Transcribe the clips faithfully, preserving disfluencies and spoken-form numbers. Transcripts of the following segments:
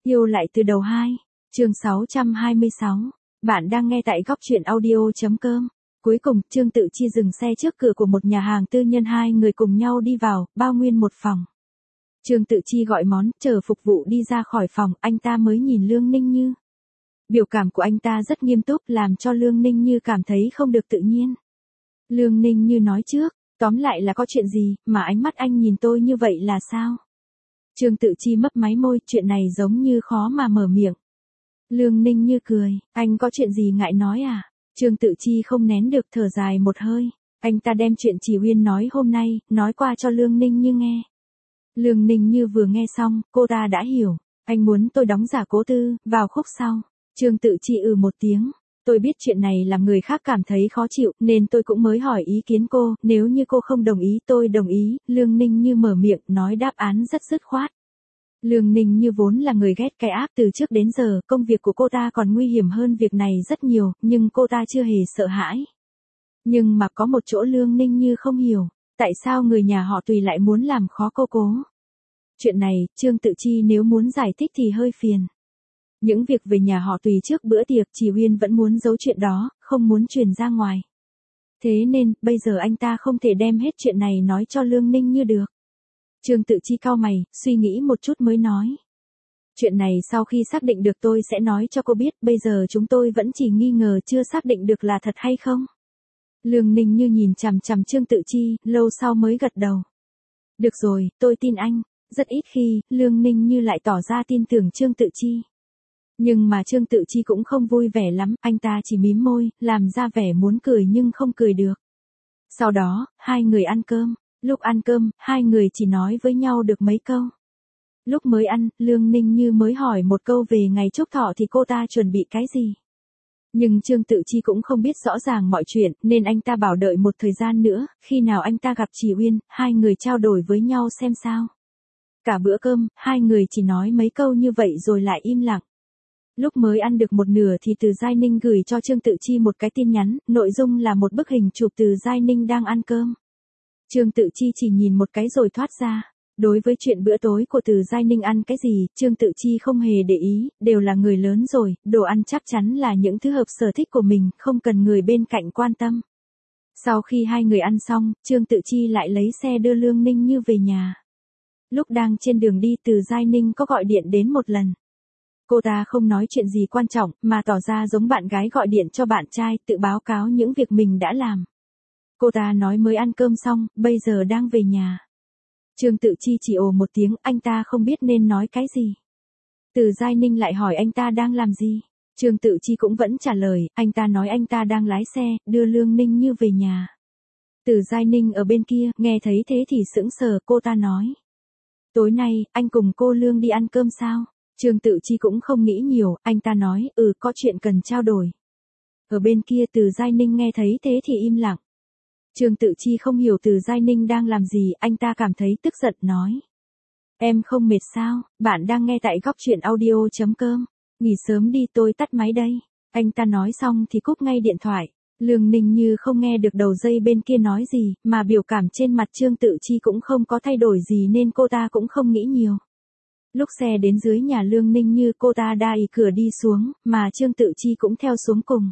Yêu lại từ đầu hai, chương sáu trăm hai mươi sáu. Bạn đang nghe tại góc truyện audio.com. Cuối cùng, Trương Tự Chi dừng xe trước cửa của một nhà hàng tư nhân, hai người cùng nhau đi vào, bao nguyên một phòng. Trương Tự Chi gọi món, chờ phục vụ đi ra khỏi phòng, anh ta mới nhìn Lương Ninh Như. Biểu cảm của anh ta rất nghiêm túc, làm cho Lương Ninh Như cảm thấy không được tự nhiên. Lương Ninh Như nói trước, tóm lại là có chuyện gì, mà ánh mắt anh nhìn tôi như vậy là sao? Trương Tự Chi mấp máy môi, chuyện này giống như khó mà mở miệng. Lương Ninh Như cười, anh có chuyện gì ngại nói à? Trương Tự Chi không nén được thở dài một hơi. Anh ta đem chuyện Chỉ Uyên nói hôm nay, nói qua cho Lương Ninh Như nghe. Lương Ninh Như vừa nghe xong, cô ta đã hiểu. Anh muốn tôi đóng giả Cố Tư, vào khúc sau. Trương Tự Chi ừ một tiếng. Tôi biết chuyện này làm người khác cảm thấy khó chịu, nên tôi cũng mới hỏi ý kiến cô, nếu như cô không đồng ý tôi đồng ý. Lương Ninh Như mở miệng, nói đáp án rất dứt khoát. Lương Ninh Như vốn là người ghét cái áp, từ trước đến giờ, công việc của cô ta còn nguy hiểm hơn việc này rất nhiều, nhưng cô ta chưa hề sợ hãi. Nhưng mà có một chỗ Lương Ninh Như không hiểu, tại sao người nhà họ Tùy lại muốn làm khó cô cố. Chuyện này, Trương Tự Chi nếu muốn giải thích thì hơi phiền. Những việc về nhà họ Tùy trước bữa tiệc, Chỉ Uyên vẫn muốn giấu chuyện đó, không muốn truyền ra ngoài. Thế nên, bây giờ anh ta không thể đem hết chuyện này nói cho Lương Ninh Như được. Trương Tự Chi cau mày, suy nghĩ một chút mới nói. Chuyện này sau khi xác định được tôi sẽ nói cho cô biết, bây giờ chúng tôi vẫn chỉ nghi ngờ, chưa xác định được là thật hay không. Lương Ninh Như nhìn chằm chằm Trương Tự Chi, lâu sau mới gật đầu. Được rồi, tôi tin anh. Rất ít khi, Lương Ninh Như lại tỏ ra tin tưởng Trương Tự Chi. Nhưng mà Trương Tự Chi cũng không vui vẻ lắm, anh ta chỉ mím môi, làm ra vẻ muốn cười nhưng không cười được. Sau đó, hai người ăn cơm. Lúc ăn cơm, hai người chỉ nói với nhau được mấy câu. Lúc mới ăn, Lương Ninh Như mới hỏi một câu về ngày chúc thọ thì cô ta chuẩn bị cái gì. Nhưng Trương Tự Chi cũng không biết rõ ràng mọi chuyện, nên anh ta bảo đợi một thời gian nữa, khi nào anh ta gặp Chỉ Uyên, hai người trao đổi với nhau xem sao. Cả bữa cơm, hai người chỉ nói mấy câu như vậy rồi lại im lặng. Lúc mới ăn được một nửa thì Từ Giai Ninh gửi cho Trương Tự Chi một cái tin nhắn, nội dung là một bức hình chụp Từ Giai Ninh đang ăn cơm. Trương Tự Chi chỉ nhìn một cái rồi thoát ra. Đối với chuyện bữa tối của Từ Giai Ninh ăn cái gì, Trương Tự Chi không hề để ý, đều là người lớn rồi, đồ ăn chắc chắn là những thứ hợp sở thích của mình, không cần người bên cạnh quan tâm. Sau khi hai người ăn xong, Trương Tự Chi lại lấy xe đưa Lương Ninh Như về nhà. Lúc đang trên đường đi, Từ Giai Ninh có gọi điện đến một lần. Cô ta không nói chuyện gì quan trọng, mà tỏ ra giống bạn gái gọi điện cho bạn trai, tự báo cáo những việc mình đã làm. Cô ta nói mới ăn cơm xong, bây giờ đang về nhà. Trương Tự Chi chỉ ồ một tiếng, anh ta không biết nên nói cái gì. Từ Giai Ninh lại hỏi anh ta đang làm gì. Trương Tự Chi cũng vẫn trả lời, anh ta nói anh ta đang lái xe, đưa Lương Ninh Như về nhà. Từ Giai Ninh ở bên kia, nghe thấy thế thì sững sờ, cô ta nói. Tối nay, anh cùng cô Lương đi ăn cơm sao? Trương Tự Chi cũng không nghĩ nhiều, anh ta nói, ừ có chuyện cần trao đổi. Ở bên kia Từ Giai Ninh nghe thấy thế thì im lặng. Trương Tự Chi không hiểu Từ Giai Ninh đang làm gì, anh ta cảm thấy tức giận nói. Em không mệt sao, bạn đang nghe tại góc truyện audio.com. Nghỉ sớm đi, tôi tắt máy đây. Anh ta nói xong thì cúp ngay điện thoại. Lương Ninh Như không nghe được đầu dây bên kia nói gì, mà biểu cảm trên mặt Trương Tự Chi cũng không có thay đổi gì nên cô ta cũng không nghĩ nhiều. Lúc xe đến dưới nhà Lương Ninh Như, cô ta đẩy cửa đi xuống, mà Trương Tự Chi cũng theo xuống cùng.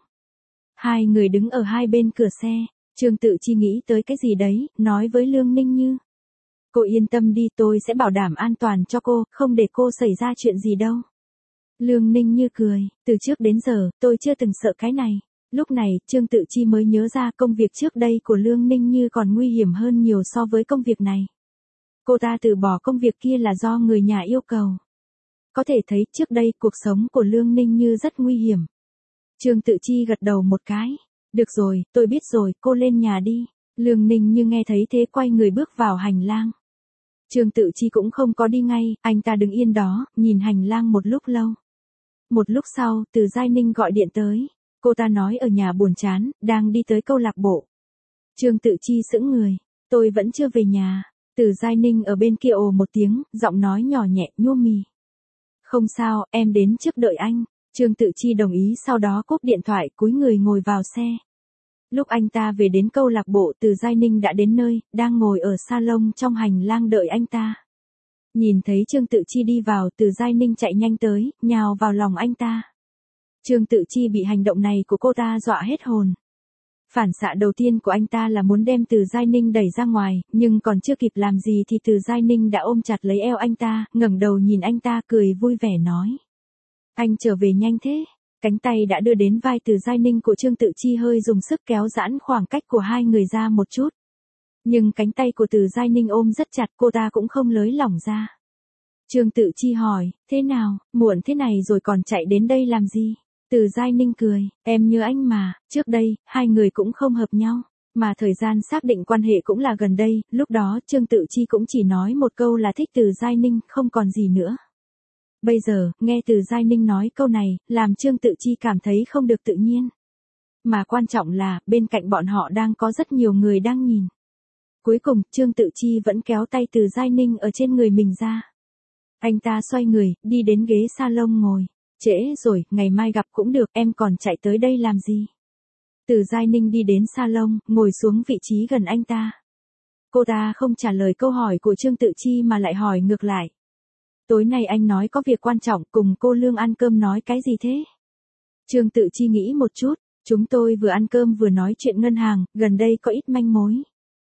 Hai người đứng ở hai bên cửa xe. Trương Tự Chi nghĩ tới cái gì đấy, nói với Lương Ninh Như. Cô yên tâm đi, tôi sẽ bảo đảm an toàn cho cô, không để cô xảy ra chuyện gì đâu. Lương Ninh Như cười, từ trước đến giờ, tôi chưa từng sợ cái này. Lúc này, Trương Tự Chi mới nhớ ra công việc trước đây của Lương Ninh Như còn nguy hiểm hơn nhiều so với công việc này. Cô ta từ bỏ công việc kia là do người nhà yêu cầu. Có thể thấy trước đây cuộc sống của Lương Ninh Như rất nguy hiểm. Trương Tự Chi gật đầu một cái. Được rồi, tôi biết rồi, cô lên nhà đi. Lương Ninh Như nghe thấy thế quay người bước vào hành lang. Trương Tự Chi cũng không có đi ngay, anh ta đứng yên đó, nhìn hành lang một lúc lâu. Một lúc sau, Từ Giai Ninh gọi điện tới. Cô ta nói ở nhà buồn chán, đang đi tới câu lạc bộ. Trương Tự Chi sững người. Tôi vẫn chưa về nhà. Từ Giai Ninh ở bên kia ồ một tiếng, giọng nói nhỏ nhẹ, nhô mì. Không sao, em đến trước đợi anh. Trương Tự Chi đồng ý, sau đó cúp điện thoại, cúi người ngồi vào xe. Lúc anh ta về đến câu lạc bộ, Từ Giai Ninh đã đến nơi, đang ngồi ở salon trong hành lang đợi anh ta. Nhìn thấy Trương Tự Chi đi vào, Từ Giai Ninh chạy nhanh tới, nhào vào lòng anh ta. Trương Tự Chi bị hành động này của cô ta dọa hết hồn. Phản xạ đầu tiên của anh ta là muốn đem Từ Giai Ninh đẩy ra ngoài, nhưng còn chưa kịp làm gì thì Từ Giai Ninh đã ôm chặt lấy eo anh ta, ngẩng đầu nhìn anh ta cười vui vẻ nói. Anh trở về nhanh thế. Cánh tay đã đưa đến vai Từ Giai Ninh của Trương Tự Chi hơi dùng sức kéo giãn khoảng cách của hai người ra một chút. Nhưng cánh tay của Từ Giai Ninh ôm rất chặt, cô ta cũng không lới lỏng ra. Trương Tự Chi hỏi, thế nào, muộn thế này rồi còn chạy đến đây làm gì? Từ Giai Ninh cười, em nhớ anh mà, trước đây, hai người cũng không hợp nhau, mà thời gian xác định quan hệ cũng là gần đây, lúc đó Trương Tự Chi cũng chỉ nói một câu là thích Từ Giai Ninh, không còn gì nữa. Bây giờ, nghe Từ Giai Ninh nói câu này, làm Trương Tự Chi cảm thấy không được tự nhiên. Mà quan trọng là, bên cạnh bọn họ đang có rất nhiều người đang nhìn. Cuối cùng, Trương Tự Chi vẫn kéo tay Từ Giai Ninh ở trên người mình ra. Anh ta xoay người, đi đến ghế salon ngồi. Trễ rồi, ngày mai gặp cũng được, em còn chạy tới đây làm gì? Từ Giai Ninh đi đến salon, ngồi xuống vị trí gần anh ta. Cô ta không trả lời câu hỏi của Trương Tự Chi mà lại hỏi ngược lại. Tối nay anh nói có việc quan trọng, cùng cô Lương ăn cơm nói cái gì thế? Trương Tự Chi nghĩ một chút, chúng tôi vừa ăn cơm vừa nói chuyện ngân hàng, gần đây có ít manh mối.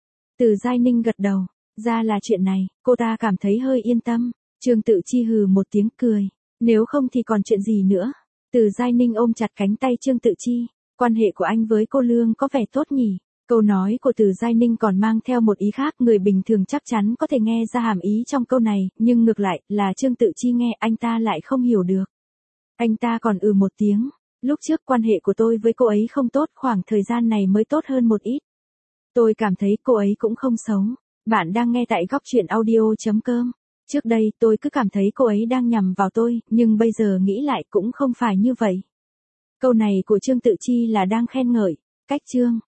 Từ Giai Ninh gật đầu, ra là chuyện này, cô ta cảm thấy hơi yên tâm. Trương Tự Chi hừ một tiếng cười, nếu không thì còn chuyện gì nữa. Từ Giai Ninh ôm chặt cánh tay Trương Tự Chi, quan hệ của anh với cô Lương có vẻ tốt nhỉ? Câu nói của Từ Giai Ninh còn mang theo một ý khác, người bình thường chắc chắn có thể nghe ra hàm ý trong câu này, nhưng ngược lại, là Trương Tự Chi nghe anh ta lại không hiểu được. Anh ta còn ừ một tiếng, lúc trước quan hệ của tôi với cô ấy không tốt, khoảng thời gian này mới tốt hơn một ít. Tôi cảm thấy cô ấy cũng không xấu. Bạn đang nghe tại góc truyện audio.com. Trước đây tôi cứ cảm thấy cô ấy đang nhằm vào tôi, nhưng bây giờ nghĩ lại cũng không phải như vậy. Câu này của Trương Tự Chi là đang khen ngợi. Cách chương